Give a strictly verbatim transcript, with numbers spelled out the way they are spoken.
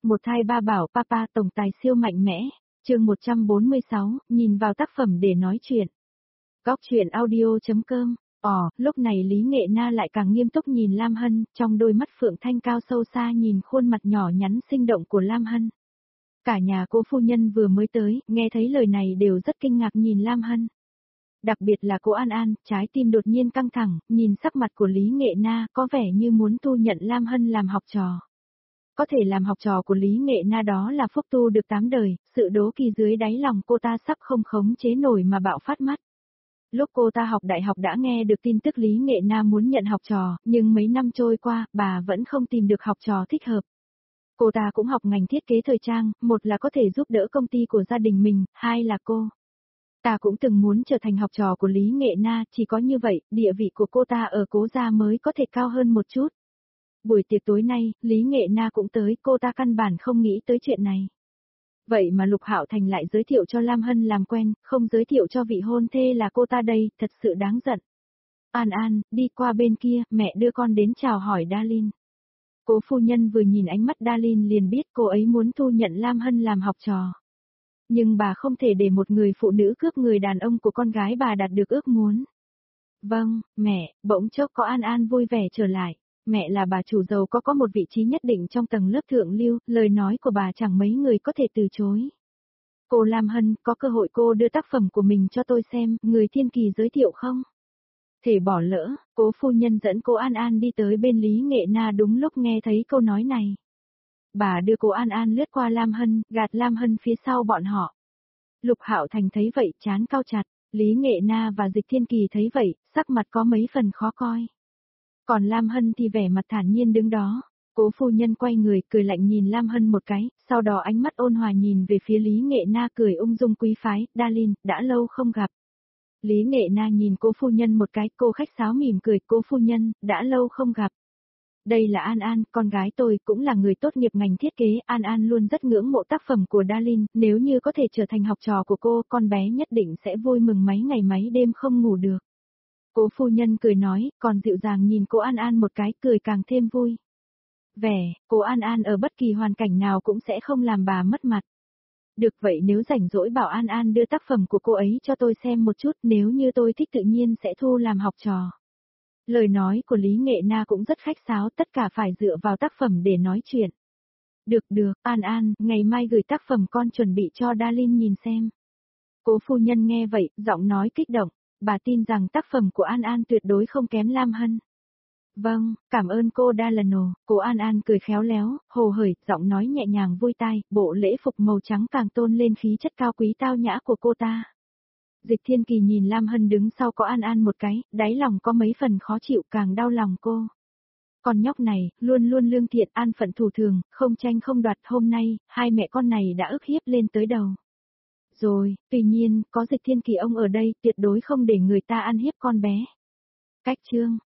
Một thai ba bảo papa tổng tài siêu mạnh mẽ, chương một trăm bốn mươi sáu, nhìn vào tác phẩm để nói chuyện. Góc chuyện audio.com, ồ, lúc này Lý Nghệ Na lại càng nghiêm túc nhìn Lam Hân, trong đôi mắt phượng thanh cao sâu xa nhìn khuôn mặt nhỏ nhắn sinh động của Lam Hân. Cả nhà Cố phu nhân vừa mới tới, nghe thấy lời này đều rất kinh ngạc nhìn Lam Hân. Đặc biệt là cô An An, trái tim đột nhiên căng thẳng, nhìn sắc mặt của Lý Nghệ Na có vẻ như muốn tu nhận Lam Hân làm học trò. Có thể làm học trò của Lý Nghệ Na đó là phúc tu được tám đời, sự đố kỵ dưới đáy lòng cô ta sắp không khống chế nổi mà bạo phát mắt. Lúc cô ta học đại học đã nghe được tin tức Lý Nghệ Na muốn nhận học trò, nhưng mấy năm trôi qua, bà vẫn không tìm được học trò thích hợp. Cô ta cũng học ngành thiết kế thời trang, một là có thể giúp đỡ công ty của gia đình mình, hai là cô. Ta cũng từng muốn trở thành học trò của Lý Nghệ Na, chỉ có như vậy, địa vị của cô ta ở Cố gia mới có thể cao hơn một chút. Buổi tiệc tối nay, Lý Nghệ Na cũng tới, cô ta căn bản không nghĩ tới chuyện này. Vậy mà Lục Hạo Thành lại giới thiệu cho Lam Hân làm quen, không giới thiệu cho vị hôn thê là cô ta đây, thật sự đáng giận. An An, đi qua bên kia, mẹ đưa con đến chào hỏi Darlin. Cố phu nhân vừa nhìn ánh mắt Darlin liền biết cô ấy muốn thu nhận Lam Hân làm học trò. Nhưng bà không thể để một người phụ nữ cướp người đàn ông của con gái bà đạt được ước muốn. Vâng, mẹ, bỗng chốc có An An vui vẻ trở lại. Mẹ là bà chủ giàu có có một vị trí nhất định trong tầng lớp thượng lưu, lời nói của bà chẳng mấy người có thể từ chối. Cô Lam Hân, có cơ hội cô đưa tác phẩm của mình cho tôi xem, người thiên kỳ giới thiệu không? Thể bỏ lỡ, Cố phu nhân dẫn cô An An đi tới bên Lý Nghệ Na đúng lúc nghe thấy câu nói này. Bà đưa cô An An lướt qua Lam Hân, gạt Lam Hân phía sau bọn họ. Lục Hạo Thành thấy vậy, trán cau chặt, Lý Nghệ Na và Dịch Thiên Kỳ thấy vậy, sắc mặt có mấy phần khó coi. Còn Lam Hân thì vẻ mặt thản nhiên đứng đó. Cố phu nhân quay người, cười lạnh nhìn Lam Hân một cái, sau đó ánh mắt ôn hòa nhìn về phía Lý Nghệ Na cười ung dung quý phái, Darlin, đã lâu không gặp. Lý Nghệ Na nhìn cố phu nhân một cái, cô khách sáo mỉm cười, cố phu nhân, đã lâu không gặp. Đây là An An, con gái tôi, cũng là người tốt nghiệp ngành thiết kế, An An luôn rất ngưỡng mộ tác phẩm của Darlin, nếu như có thể trở thành học trò của cô, con bé nhất định sẽ vui mừng mấy ngày mấy đêm không ngủ được. Cố phu nhân cười nói, còn dịu dàng nhìn cô An An một cái, cười càng thêm vui. Vẻ, cô An An ở bất kỳ hoàn cảnh nào cũng sẽ không làm bà mất mặt. Được vậy nếu rảnh rỗi bảo An An đưa tác phẩm của cô ấy cho tôi xem một chút, nếu như tôi thích tự nhiên sẽ thu làm học trò. Lời nói của Lý Nghệ Na cũng rất khách sáo, tất cả phải dựa vào tác phẩm để nói chuyện. Được được, An An, ngày mai gửi tác phẩm con chuẩn bị cho Darlin nhìn xem. Cố phu nhân nghe vậy, giọng nói kích động. Bà tin rằng tác phẩm của An An tuyệt đối không kém Lam Hân. Vâng, cảm ơn cô Dalano, cô An An cười khéo léo, hồ hởi, giọng nói nhẹ nhàng vui tai, bộ lễ phục màu trắng càng tôn lên khí chất cao quý tao nhã của cô ta. Dịch Thiên Kỳ nhìn Lam Hân đứng sau có An An một cái, đáy lòng có mấy phần khó chịu càng đau lòng cô. Con nhóc này, luôn luôn lương thiện an phận thủ thường, không tranh không đoạt, hôm nay, hai mẹ con này đã ức hiếp lên tới đầu. Rồi, tuy nhiên, có Dịch Thiên Kỳ ông ở đây, tuyệt đối không để người ta ăn hiếp con bé. Cách chương,